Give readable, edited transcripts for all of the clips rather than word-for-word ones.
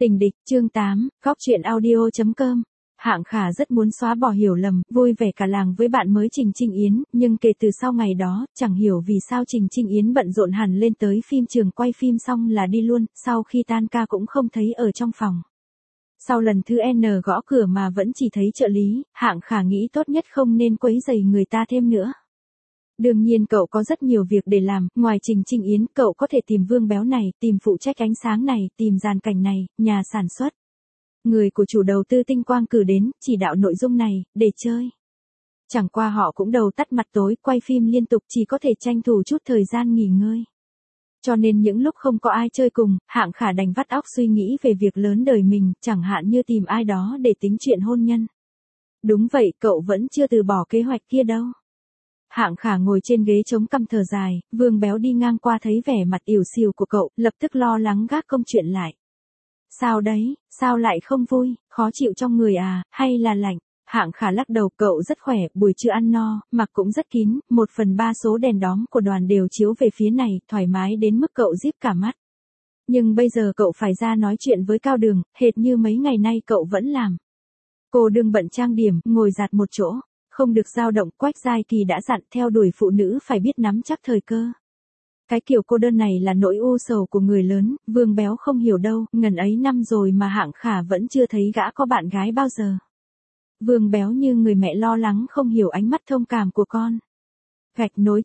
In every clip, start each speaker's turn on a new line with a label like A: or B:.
A: Tình địch, chương 8, góc truyện audio.com. Hạng Khả rất muốn xóa bỏ hiểu lầm, vui vẻ cả làng với bạn mới Trình Trinh Yến, nhưng kể từ sau ngày đó, chẳng hiểu vì sao Trình Trinh Yến bận rộn hẳn lên tới phim trường quay phim xong là đi luôn, sau khi tan ca cũng không thấy ở trong phòng. Sau lần thứ N gõ cửa mà vẫn chỉ thấy trợ lý, Hạng Khả nghĩ tốt nhất không nên quấy rầy người ta thêm nữa. Đương nhiên cậu có rất nhiều việc để làm, ngoài Trình Trinh Yến, cậu có thể tìm Vương Béo này, tìm phụ trách ánh sáng này, tìm dàn cảnh này, nhà sản xuất. Người của chủ đầu tư Tinh Quang cử đến, chỉ đạo nội dung này, để chơi. Chẳng qua họ cũng đầu tắt mặt tối, quay phim liên tục chỉ có thể tranh thủ chút thời gian nghỉ ngơi. Cho nên những lúc không có ai chơi cùng, Hạng Khả đành vắt óc suy nghĩ về việc lớn đời mình, chẳng hạn như tìm ai đó để tính chuyện hôn nhân. Đúng vậy, cậu vẫn chưa từ bỏ kế hoạch kia đâu. Hạng Khả ngồi trên ghế chống cằm thở dài, Vương Béo đi ngang qua thấy vẻ mặt ỉu xìu của cậu, lập tức lo lắng gác công chuyện lại. Sao đấy, sao lại không vui, khó chịu trong người à, hay là lạnh? Hạng Khả lắc đầu, cậu rất khỏe, buổi trưa ăn no, mặc cũng rất kín, 1/3 số đèn đóm của đoàn đều chiếu về phía này, thoải mái đến mức cậu díp cả mắt. Nhưng bây giờ cậu phải ra nói chuyện với Cao Đường, hệt như mấy ngày nay cậu vẫn làm. Cô đừng bận trang điểm, ngồi dạt một chỗ. Không được dao động, Quách Giai Kỳ đã dặn theo đuổi phụ nữ phải biết nắm chắc thời cơ. Cái kiểu cô đơn này là nỗi u sầu của người lớn, Vương Béo không hiểu đâu, ngần ấy năm rồi mà Hạng Khả vẫn chưa thấy gã có bạn gái bao giờ. Vương Béo như người mẹ lo lắng không hiểu ánh mắt thông cảm của con. Gạch nối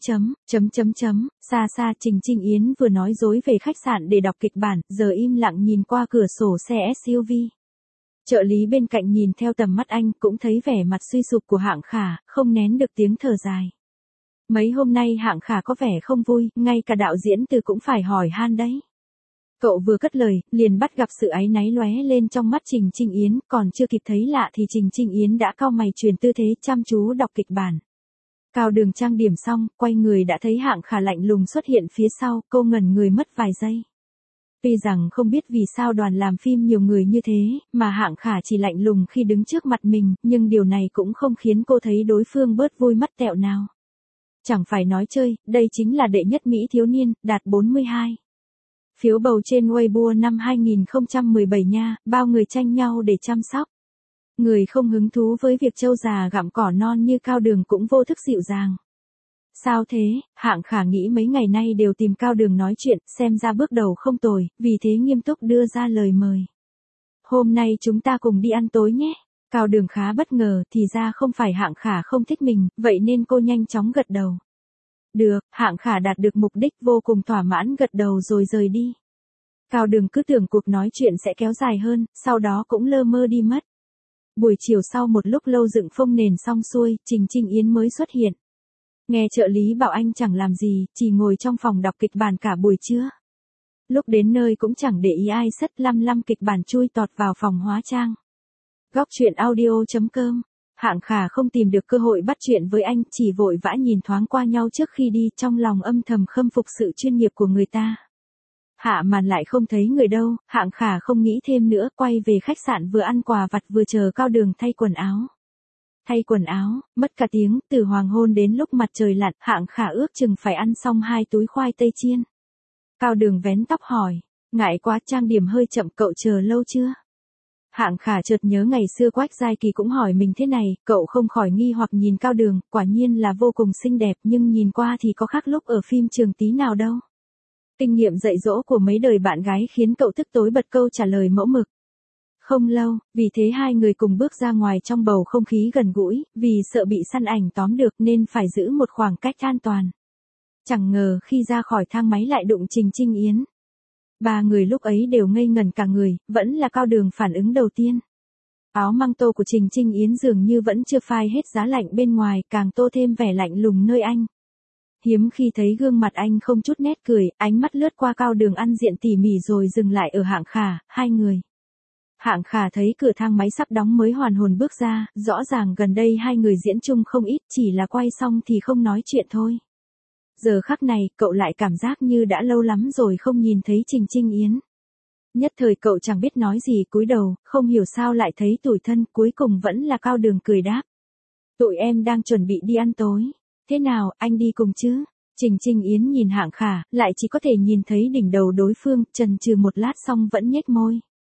A: xa xa Trình Trinh Yến vừa nói dối về khách sạn để đọc kịch bản, giờ im lặng nhìn qua cửa sổ xe SUV. Trợ lý bên cạnh nhìn theo tầm mắt anh cũng thấy vẻ mặt suy sụp của Hạng Khả, không nén được tiếng thở dài. Mấy hôm nay Hạng Khả có vẻ không vui, ngay cả đạo diễn Từ cũng phải hỏi han đấy. Cậu vừa cất lời, liền bắt gặp sự áy náy lóe lên trong mắt Trình Trinh Yến, còn chưa kịp thấy lạ thì Trình Trinh Yến đã cau mày chuyển tư thế chăm chú đọc kịch bản. Cao Đường trang điểm xong, quay người đã thấy Hạng Khả lạnh lùng xuất hiện phía sau, cô ngẩn người mất vài giây. Tuy rằng không biết vì sao đoàn làm phim nhiều người như thế, mà Hạng Khả chỉ lạnh lùng khi đứng trước mặt mình, nhưng điều này cũng không khiến cô thấy đối phương bớt vui mắt tẹo nào. Chẳng phải nói chơi, đây chính là đệ nhất Mỹ thiếu niên, đạt 42. Phiếu bầu trên Weibo năm 2017 nha, bao người tranh nhau để chăm sóc. Người không hứng thú với việc trâu già gặm cỏ non như Cao Đường cũng vô thức dịu dàng. Sao thế, Hạng Khả nghĩ mấy ngày nay đều tìm Cao Đường nói chuyện, xem ra bước đầu không tồi, vì thế nghiêm túc đưa ra lời mời. Hôm nay chúng ta cùng đi ăn tối nhé. Cao Đường khá bất ngờ, thì ra không phải Hạng Khả không thích mình, vậy nên cô nhanh chóng gật đầu. Được, Hạng Khả đạt được mục đích vô cùng thỏa mãn gật đầu rồi rời đi. Cao Đường cứ tưởng cuộc nói chuyện sẽ kéo dài hơn, sau đó cũng lơ mơ đi mất. Buổi chiều sau một lúc lâu dựng phông nền xong xuôi, Trình Trinh Yến mới xuất hiện. Nghe trợ lý bảo anh chẳng làm gì, chỉ ngồi trong phòng đọc kịch bản cả buổi trưa. Lúc đến nơi cũng chẳng để ý ai, sất lăm kịch bản chui tọt vào phòng hóa trang. Góc truyện audio.com. Hạng Khả không tìm được cơ hội bắt chuyện với anh, chỉ vội vã nhìn thoáng qua nhau trước khi đi, trong lòng âm thầm khâm phục sự chuyên nghiệp của người ta. Hạ màn lại không thấy người đâu, Hạng Khả không nghĩ thêm nữa, quay về khách sạn vừa ăn quà vặt vừa chờ Cao Đường thay quần áo. Thay quần áo, mất cả tiếng, từ hoàng hôn đến lúc mặt trời lặn, Hạng Khả ước chừng phải ăn xong 2 túi khoai tây chiên. Cao Đường vén tóc hỏi, ngại quá, trang điểm hơi chậm, cậu chờ lâu chưa? Hạng Khả chợt nhớ ngày xưa Quách Giai Kỳ cũng hỏi mình thế này, cậu không khỏi nghi hoặc nhìn Cao Đường, quả nhiên là vô cùng xinh đẹp, nhưng nhìn qua thì có khác lúc ở phim trường tí nào đâu. Kinh nghiệm dạy dỗ của mấy đời bạn gái khiến cậu tức tối bật câu trả lời mẫu mực. Không lâu, vì thế hai người cùng bước ra ngoài trong bầu không khí gần gũi, vì sợ bị săn ảnh tóm được nên phải giữ một khoảng cách an toàn. Chẳng ngờ khi ra khỏi thang máy lại đụng Trình Trinh Yến. Ba người lúc ấy đều ngây ngẩn cả người, vẫn là Cao Đường phản ứng đầu tiên. Áo măng tô của Trình Trinh Yến dường như vẫn chưa phai hết giá lạnh bên ngoài, càng tô thêm vẻ lạnh lùng nơi anh. Hiếm khi thấy gương mặt anh không chút nét cười, ánh mắt lướt qua Cao Đường ăn diện tỉ mỉ rồi dừng lại ở Hạng Khả, hai người. Hạng Khả thấy cửa thang máy sắp đóng mới hoàn hồn bước ra, rõ ràng gần đây hai người diễn chung không ít, chỉ là quay xong thì không nói chuyện thôi. Giờ khắc này, cậu lại cảm giác như đã lâu lắm rồi không nhìn thấy Trình Trinh Yến. Nhất thời cậu chẳng biết nói gì, cúi đầu, không hiểu sao lại thấy tủi thân, cuối cùng vẫn là Cao Đường cười đáp. Tụi em đang chuẩn bị đi ăn tối. Thế nào, anh đi cùng chứ? Trình Trinh Yến nhìn Hạng Khả, lại chỉ có thể nhìn thấy đỉnh đầu đối phương, chần chừ một lát xong vẫn nhếch môi.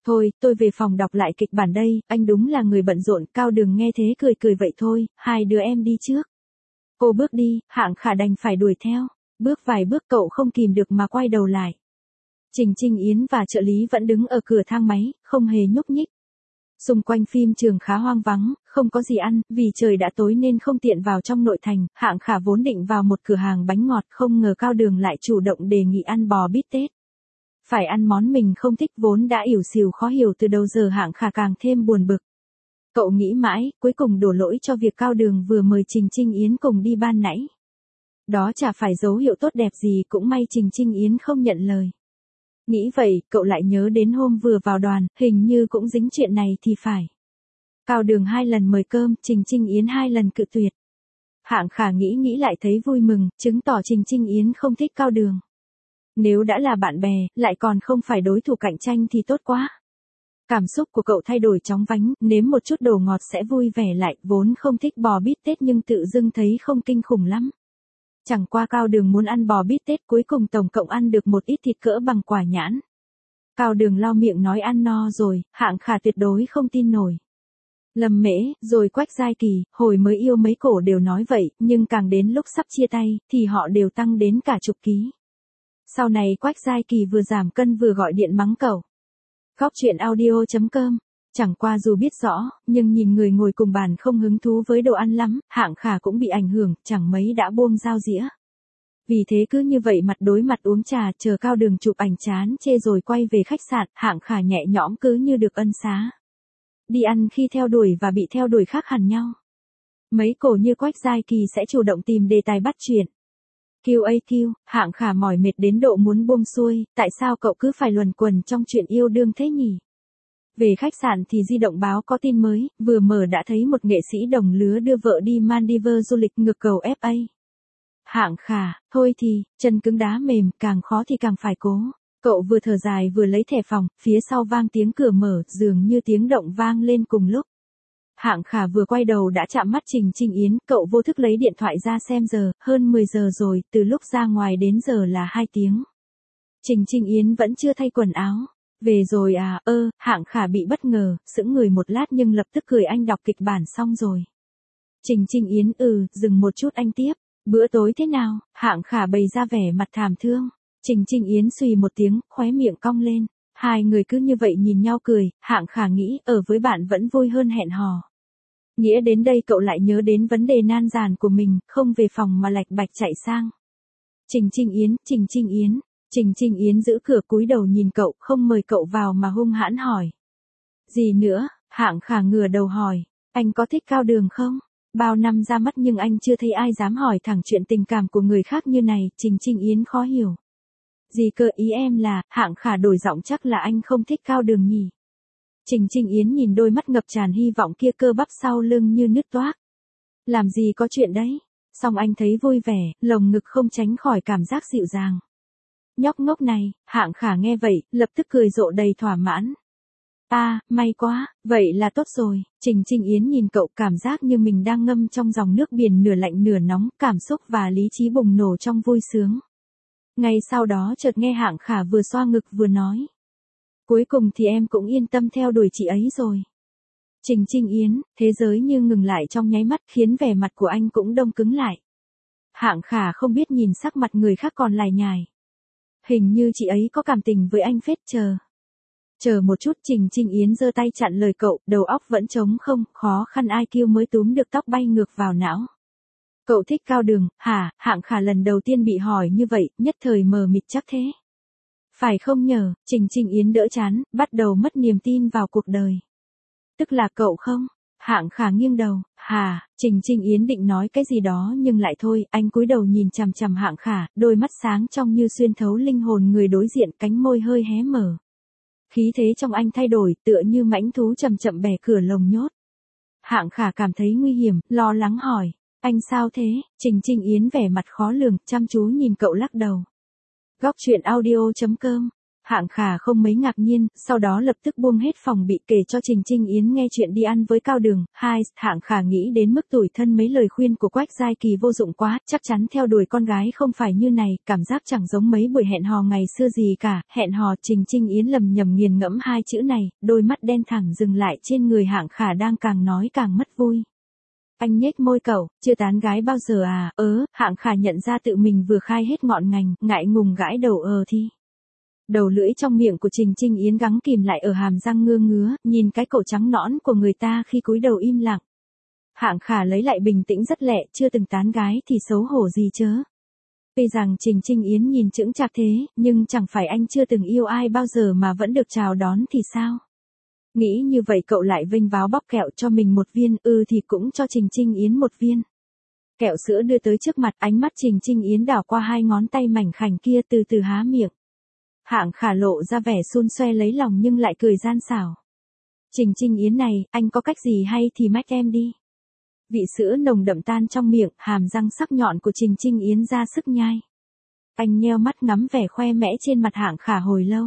A: Thôi, tôi về phòng đọc lại kịch bản đây, anh đúng là người bận rộn. Cao Đường nghe thế cười cười vậy thôi, hai đứa em đi trước. Cô bước đi, Hạng Khả đành phải đuổi theo. Bước vài bước cậu không kìm được mà quay đầu lại. Trình Trinh Yến và trợ lý vẫn đứng ở cửa thang máy, không hề nhúc nhích. Xung quanh phim trường khá hoang vắng, không có gì ăn, vì trời đã tối nên không tiện vào trong nội thành. Hạng Khả vốn định vào một cửa hàng bánh ngọt, không ngờ Cao Đường lại chủ động đề nghị ăn bò bít tết. Phải ăn món mình không thích, vốn đã ỉu xìu khó hiểu từ đầu giờ Hạng Khả càng thêm buồn bực. Cậu nghĩ mãi, cuối cùng đổ lỗi cho việc Cao Đường vừa mời Trình Trinh Yến cùng đi ban nãy. Đó chả phải dấu hiệu tốt đẹp gì, cũng may Trình Trinh Yến không nhận lời. Nghĩ vậy, cậu lại nhớ đến hôm vừa vào đoàn, hình như cũng dính chuyện này thì phải. Cao Đường 2 lần mời cơm, Trình Trinh Yến 2 lần cự tuyệt. Hạng Khả nghĩ lại thấy vui mừng, chứng tỏ Trình Trinh Yến không thích Cao Đường. Nếu đã là bạn bè, lại còn không phải đối thủ cạnh tranh thì tốt quá. Cảm xúc của cậu thay đổi chóng vánh, nếm một chút đồ ngọt sẽ vui vẻ lại, vốn không thích bò bít tết nhưng tự dưng thấy không kinh khủng lắm. Chẳng qua Cao Đường muốn ăn bò bít tết, cuối cùng tổng cộng ăn được một ít thịt cỡ bằng quả nhãn. Cao Đường lau miệng nói ăn no rồi, Hạng Khả tuyệt đối không tin nổi. Lâm Mễ, rồi Quách Giai Kỳ, hồi mới yêu mấy cổ đều nói vậy, nhưng càng đến lúc sắp chia tay, thì họ đều tăng đến cả chục ký. Sau này Quách Giai Kỳ vừa giảm cân vừa gọi điện mắng cậu. Góc truyện audio.com. Chẳng qua dù biết rõ, nhưng nhìn người ngồi cùng bàn không hứng thú với đồ ăn lắm, Hạng Khả cũng bị ảnh hưởng, chẳng mấy đã buông dao dĩa. Vì thế cứ như vậy mặt đối mặt uống trà, chờ Cao Đường chụp ảnh chán chê rồi quay về khách sạn, Hạng Khả nhẹ nhõm cứ như được ân xá. Đi ăn khi theo đuổi và bị theo đuổi khác hẳn nhau. Mấy cổ như Quách Giai Kỳ sẽ chủ động tìm đề tài bắt chuyện. QAQ, Hạng Khả mỏi mệt đến độ muốn buông xuôi, tại sao cậu cứ phải luẩn quẩn trong chuyện yêu đương thế nhỉ? Về khách sạn thì di động báo có tin mới, vừa mở đã thấy một nghệ sĩ đồng lứa đưa vợ đi Maldives du lịch ngược cầu FA. Hạng Khả, thôi thì, chân cứng đá mềm, càng khó thì càng phải cố. Cậu vừa thở dài vừa lấy thẻ phòng, phía sau vang tiếng cửa mở, dường như tiếng động vang lên cùng lúc. Hạng Khả vừa quay đầu đã chạm mắt Trình Trinh Yến, cậu vô thức lấy điện thoại ra xem giờ, hơn 10 giờ rồi, từ lúc ra ngoài đến giờ là 2 tiếng. Trình Trinh Yến vẫn chưa thay quần áo. Về rồi à, Hạng Khả bị bất ngờ, sững người một lát nhưng lập tức cười, anh đọc kịch bản xong rồi. Trình Trinh Yến dừng một chút anh tiếp, bữa tối thế nào? Hạng Khả bày ra vẻ mặt thảm thương. Trình Trinh Yến xùy một tiếng, khóe miệng cong lên. Hai người cứ như vậy nhìn nhau cười, Hạng Khả nghĩ ở với bạn vẫn vui hơn hẹn hò. Nghĩa đến đây cậu lại nhớ đến vấn đề nan giải của mình, không về phòng mà lạch bạch chạy sang. Trình Trinh Yến, Trình Trinh Yến. Trình Trinh Yến giữ cửa cúi đầu nhìn cậu, không mời cậu vào mà hung hãn hỏi. Gì nữa? Hạng Khả ngửa đầu hỏi. Anh có thích Cao Đường không? Bao năm ra mắt nhưng anh chưa thấy ai dám hỏi thẳng chuyện tình cảm của người khác như này, Trình Trinh Yến khó hiểu. Gì cơ, ý em là, Hạng Khả đổi giọng, chắc là anh không thích Cao Đường nhỉ? Trình Trinh Yến nhìn đôi mắt ngập tràn hy vọng kia, cơ bắp sau lưng như nứt toác. Làm gì có chuyện đấy? Xong anh thấy vui vẻ, lồng ngực không tránh khỏi cảm giác dịu dàng. Nhóc ngốc này, Hạng Khả nghe vậy, lập tức cười rộ đầy thỏa mãn. May quá, vậy là tốt rồi. Trình Trinh Yến nhìn cậu, cảm giác như mình đang ngâm trong dòng nước biển nửa lạnh nửa nóng, cảm xúc và lý trí bùng nổ trong vui sướng. Ngay sau đó chợt nghe Hạng Khả vừa xoa ngực vừa nói. Cuối cùng thì em cũng yên tâm theo đuổi chị ấy rồi. Trình Trinh Yến, thế giới như ngừng lại trong nháy mắt, khiến vẻ mặt của anh cũng đông cứng lại. Hạng Khả không biết nhìn sắc mặt người khác còn lải nhải. Hình như chị ấy có cảm tình với anh phết. Chờ một chút, Trình Trinh Yến giơ tay chặn lời cậu, đầu óc vẫn trống không, khó khăn IQ mới túm được tóc bay ngược vào não. Cậu thích Cao Đường, hả? Hạng Khả lần đầu tiên bị hỏi như vậy, nhất thời mờ mịt. Chắc thế. Phải không nhờ? Trình Trinh Yến đỡ chán, bắt đầu mất niềm tin vào cuộc đời. Tức là cậu không? Hạng Khả nghiêng đầu. Hả? Trình Trinh Yến định nói cái gì đó nhưng lại thôi, anh cúi đầu nhìn chằm chằm Hạng Khả, đôi mắt sáng trong như xuyên thấu linh hồn người đối diện, cánh môi hơi hé mở. Khí thế trong anh thay đổi, tựa như mãnh thú chậm chậm bẻ cửa lồng nhốt. Hạng Khả cảm thấy nguy hiểm, lo lắng hỏi. Anh sao thế? Trình Trinh Yến vẻ mặt khó lường, chăm chú nhìn cậu lắc đầu. Góc truyện audio.com Hạng Khả không mấy ngạc nhiên, sau đó lập tức buông hết phòng bị kể cho Trình Trinh Yến nghe chuyện đi ăn với Cao Đường. Hạng Khả nghĩ đến mức tủi thân mấy lời khuyên của Quách Giai Kỳ vô dụng quá, chắc chắn theo đuổi con gái không phải như này, cảm giác chẳng giống mấy buổi hẹn hò ngày xưa gì cả. Hẹn hò, Trình Trinh Yến lầm nhầm nghiền ngẫm hai chữ này, đôi mắt đen thẳm dừng lại trên người Hạng Khả đang càng nói càng mất vui. Anh nhếch môi cậu, chưa tán gái bao giờ à? Hạng Khả nhận ra tự mình vừa khai hết ngọn ngành, ngại ngùng gãi đầu thì. Đầu lưỡi trong miệng của Trình Trinh Yến gắng kìm lại ở hàm răng ngứa, nhìn cái cổ trắng nõn của người ta khi cúi đầu im lặng. Hạng Khả lấy lại bình tĩnh rất lẹ, chưa từng tán gái thì xấu hổ gì chớ. Tuy rằng Trình Trinh Yến nhìn chững chạc thế, nhưng chẳng phải anh chưa từng yêu ai bao giờ mà vẫn được chào đón thì sao? Nghĩ như vậy cậu lại vênh váo bóc kẹo cho mình một viên, thì cũng cho Trình Trinh Yến một viên. Kẹo sữa đưa tới trước mặt, ánh mắt Trình Trinh Yến đảo qua hai ngón tay mảnh khảnh kia từ từ há miệng. Hạng Khả lộ ra vẻ xun xoe lấy lòng nhưng lại cười gian xảo. Trình Trinh Yến này, anh có cách gì hay thì mách em đi. Vị sữa nồng đậm tan trong miệng, hàm răng sắc nhọn của Trình Trinh Yến ra sức nhai. Anh nheo mắt ngắm vẻ khoe mẽ trên mặt Hạng Khả hồi lâu.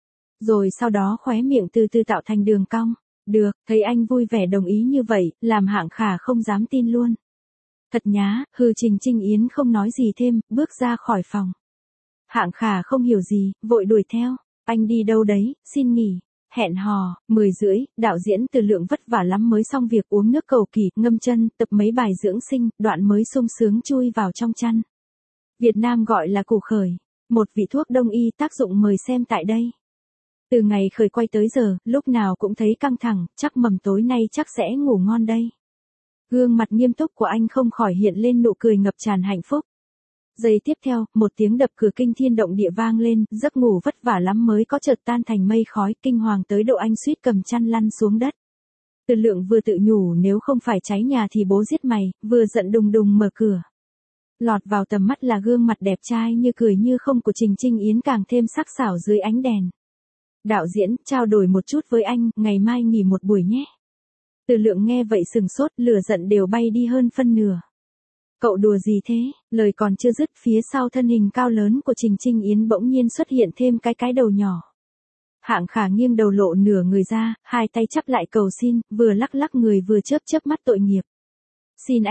A: Rồi sau đó khóe miệng từ từ tạo thành đường cong. Được, thấy anh vui vẻ đồng ý như vậy, làm Hạng Khả không dám tin luôn. Thật nhá, Trình Trinh Yến không nói gì thêm, bước ra khỏi phòng. Hạng Khả không hiểu gì, vội đuổi theo. Anh đi đâu đấy, xin nghỉ. Hẹn hò, 10:30, đạo diễn Từ Lượng vất vả lắm mới xong việc uống nước cầu kỳ, ngâm chân, tập mấy bài dưỡng sinh, đoạn mới sung sướng chui vào trong chăn. Việt Nam gọi là củ khởi, một vị thuốc đông y tác dụng mời xem tại đây. Từ ngày khởi quay tới giờ, lúc nào cũng thấy căng thẳng, chắc mầm tối nay chắc sẽ ngủ ngon đây. Gương mặt nghiêm túc của anh không khỏi hiện lên nụ cười ngập tràn hạnh phúc. Giây tiếp theo, một tiếng đập cửa kinh thiên động địa vang lên, giấc ngủ vất vả lắm mới có chợt tan thành mây khói, kinh hoàng tới độ anh suýt cầm chăn lăn xuống đất. Từ Lượng vừa tự nhủ nếu không phải cháy nhà thì bố giết mày, vừa giận đùng đùng mở cửa. Lọt vào tầm mắt là gương mặt đẹp trai như cười như không của Trình Trinh Yến càng thêm sắc sảo dưới ánh đèn. Đạo diễn, trao đổi một chút với anh, ngày mai nghỉ một buổi nhé. Từ Lượng nghe vậy sừng sốt, lửa giận đều bay đi hơn phân nửa. Cậu đùa gì thế? Lời còn chưa dứt, phía sau thân hình cao lớn của Trình Trinh Yến bỗng nhiên xuất hiện thêm cái đầu nhỏ. Hạng Khả nghiêng đầu lộ nửa người ra, hai tay chắp lại cầu xin, vừa lắc lắc người vừa chớp mắt tội nghiệp. Xin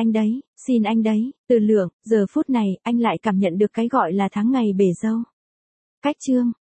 A: anh đấy, Từ Lượng, giờ phút này, anh lại cảm nhận được cái gọi là tháng ngày bể dâu. Cách chương